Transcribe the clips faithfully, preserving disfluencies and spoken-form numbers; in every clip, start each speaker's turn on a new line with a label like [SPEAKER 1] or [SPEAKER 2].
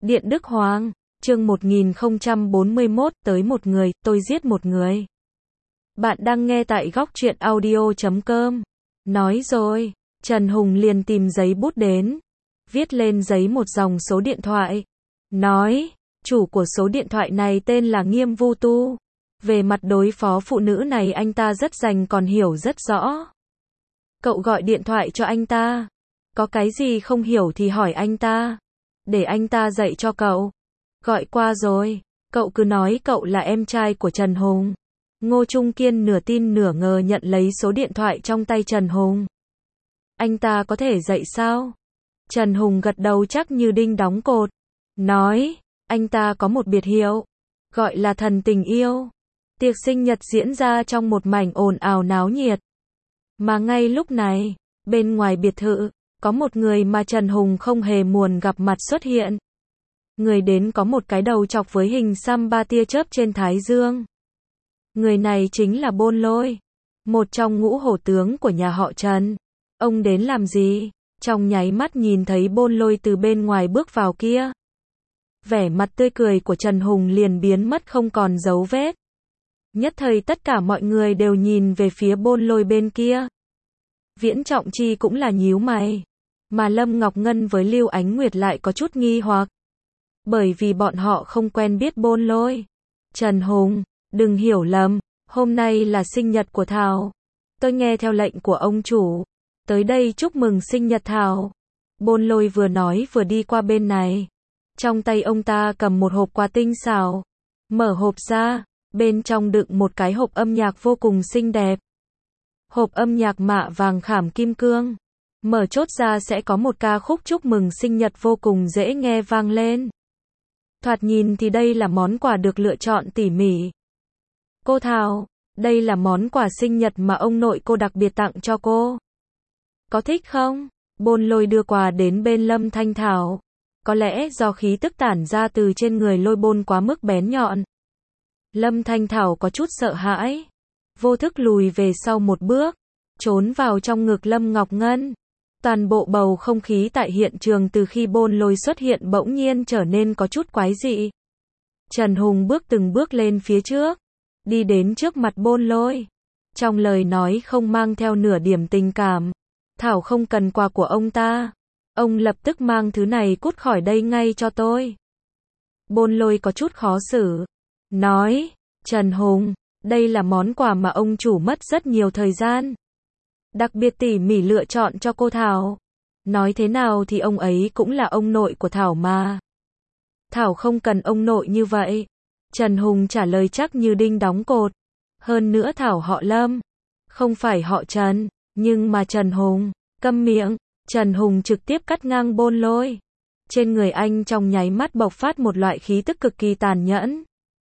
[SPEAKER 1] Điện Đức Hoàng, chương một nghìn không trăm bốn mươi mốt, tới một người, tôi giết một người. Bạn đang nghe tại góc truyện audio chấm com. Nói rồi, Trần Hùng liền tìm giấy bút đến, viết lên giấy một dòng số điện thoại. Nói, chủ của số điện thoại này tên là Nghiêm Vu Tu. Về mặt đối phó phụ nữ này anh ta rất rành còn hiểu rất rõ. Cậu gọi điện thoại cho anh ta. Có cái gì không hiểu thì hỏi anh ta. Để anh ta dạy cho cậu. Gọi qua rồi, cậu cứ nói cậu là em trai của Trần Hùng. Ngô Trung Kiên nửa tin nửa ngờ nhận lấy số điện thoại trong tay Trần Hùng. Anh ta có thể dạy sao? Trần Hùng gật đầu chắc như đinh đóng cột. Nói, anh ta có một biệt hiệu, gọi là thần tình yêu. Tiệc sinh nhật diễn ra trong một mảnh ồn ào náo nhiệt. Mà ngay lúc này, bên ngoài biệt thự, có một người mà Trần Hùng không hề muốn gặp mặt xuất hiện. Người đến có một cái đầu chọc với hình xăm ba tia chớp trên thái dương. Người này chính là Bôn Lôi, một trong ngũ hổ tướng của nhà họ Trần. Ông đến làm gì? Trong nháy mắt nhìn thấy Bôn Lôi từ bên ngoài bước vào kia, vẻ mặt tươi cười của Trần Hùng liền biến mất không còn dấu vết. Nhất thời tất cả mọi người đều nhìn về phía Bôn Lôi bên kia. Viễn Trọng Chi cũng là nhíu mày, mà Lâm Ngọc Ngân với Lưu Ánh Nguyệt lại có chút nghi hoặc, bởi vì bọn họ không quen biết Bôn Lôi. Trần Hùng, đừng hiểu lầm, hôm nay là sinh nhật của Thảo. Tôi nghe theo lệnh của ông chủ, tới đây chúc mừng sinh nhật Thảo. Bôn Lôi vừa nói vừa đi qua bên này. Trong tay ông ta cầm một hộp quà tinh xảo. Mở hộp ra, bên trong đựng một cái hộp âm nhạc vô cùng xinh đẹp. Hộp âm nhạc mạ vàng khảm kim cương. Mở chốt ra sẽ có một ca khúc chúc mừng sinh nhật vô cùng dễ nghe vang lên. Thoạt nhìn thì đây là món quà được lựa chọn tỉ mỉ. Cô Thảo, đây là món quà sinh nhật mà ông nội cô đặc biệt tặng cho cô. Có thích không? Bôn Lôi đưa quà đến bên Lâm Thanh Thảo. Có lẽ do khí tức tản ra từ trên người Lôi Bôn quá mức bén nhọn. Lâm Thanh Thảo có chút sợ hãi, vô thức lùi về sau một bước, trốn vào trong ngực Lâm Ngọc Ngân. Toàn bộ bầu không khí tại hiện trường từ khi Bôn Lôi xuất hiện bỗng nhiên trở nên có chút quái dị. Trần Hùng bước từng bước lên phía trước, đi đến trước mặt Bôn Lôi. Trong lời nói không mang theo nửa điểm tình cảm. Thảo không cần quà của ông ta. Ông lập tức mang thứ này cút khỏi đây ngay cho tôi. Bôn Lôi có chút khó xử. Nói, Trần Hùng, đây là món quà mà ông chủ mất rất nhiều thời gian. Đặc biệt tỉ mỉ lựa chọn cho cô Thảo. Nói thế nào thì ông ấy cũng là ông nội của Thảo mà. Thảo không cần ông nội như vậy. Trần Hùng trả lời chắc như đinh đóng cột. Hơn nữa Thảo họ Lâm, không phải họ Trần. Nhưng mà Trần Hùng, câm miệng. Trần Hùng trực tiếp cắt ngang Bôn Lôi. Trên người anh trong nháy mắt bộc phát một loại khí tức cực kỳ tàn nhẫn.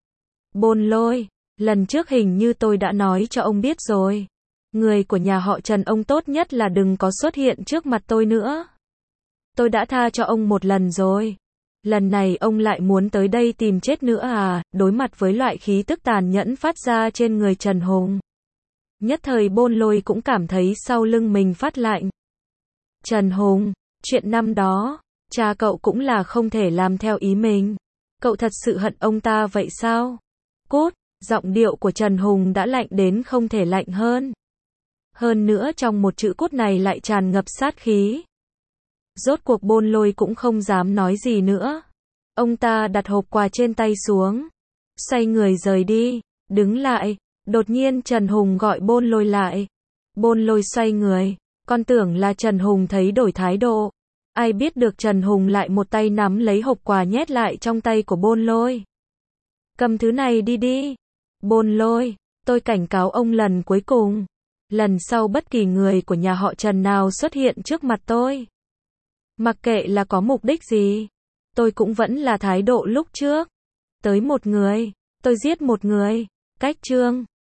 [SPEAKER 1] Bôn Lôi, lần trước hình như tôi đã nói cho ông biết rồi. Người của nhà họ Trần ông tốt nhất là đừng có xuất hiện trước mặt tôi nữa. Tôi đã tha cho ông một lần rồi. Lần này ông lại muốn tới đây tìm chết nữa à? Đối mặt với loại khí tức tàn nhẫn phát ra trên người Trần Hùng, nhất thời Bôn Lôi cũng cảm thấy sau lưng mình phát lạnh. Trần Hùng, chuyện năm đó, cha cậu cũng là không thể làm theo ý mình. Cậu thật sự hận ông ta vậy sao? Cút, giọng điệu của Trần Hùng đã lạnh đến không thể lạnh hơn. Hơn nữa trong một chữ cút này lại tràn ngập sát khí. Rốt cuộc Bôn Lôi cũng không dám nói gì nữa. Ông ta đặt hộp quà trên tay xuống, xoay người rời đi. Đứng lại, đột nhiên Trần Hùng gọi Bôn Lôi lại. Bôn Lôi xoay người, con tưởng là Trần Hùng thấy đổi thái độ. Ai biết được Trần Hùng lại một tay nắm lấy hộp quà nhét lại trong tay của Bôn Lôi. Cầm thứ này đi đi. Bôn Lôi, tôi cảnh cáo ông lần cuối cùng. Lần sau bất kỳ người của nhà họ Trần nào xuất hiện trước mặt tôi, mặc kệ là có mục đích gì, tôi cũng vẫn là thái độ lúc trước. Tới một người, tôi giết một người. Cách chương